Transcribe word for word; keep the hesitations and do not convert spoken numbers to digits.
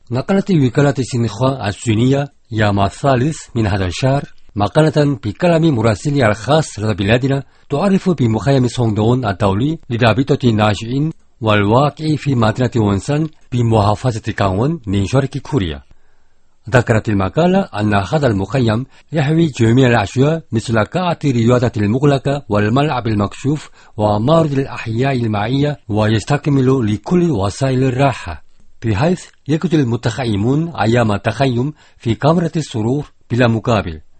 نقلت وكالة سينخوا الصينية يوم الثالث من هذا الشهر مقالة بكلام مراسلها الخاص لدى بلادنا تعرف بمخيم سونغدون الدولي لرابطة الناشئين والواقع في مدينة وونسان بمحافظة كانغون من شرق كوريا. ذكرت المقالة أن هذا المخيم يحوي جميع الأشياء مثل قاعة الرياضة المغلقة والملعب المكشوف ومعرض الأحياء المائية ويستكمل لكل وسائل الراحة، بحيث يقضي المتخيمون أيام التخيم في كاميرا السرور بلا مقابل.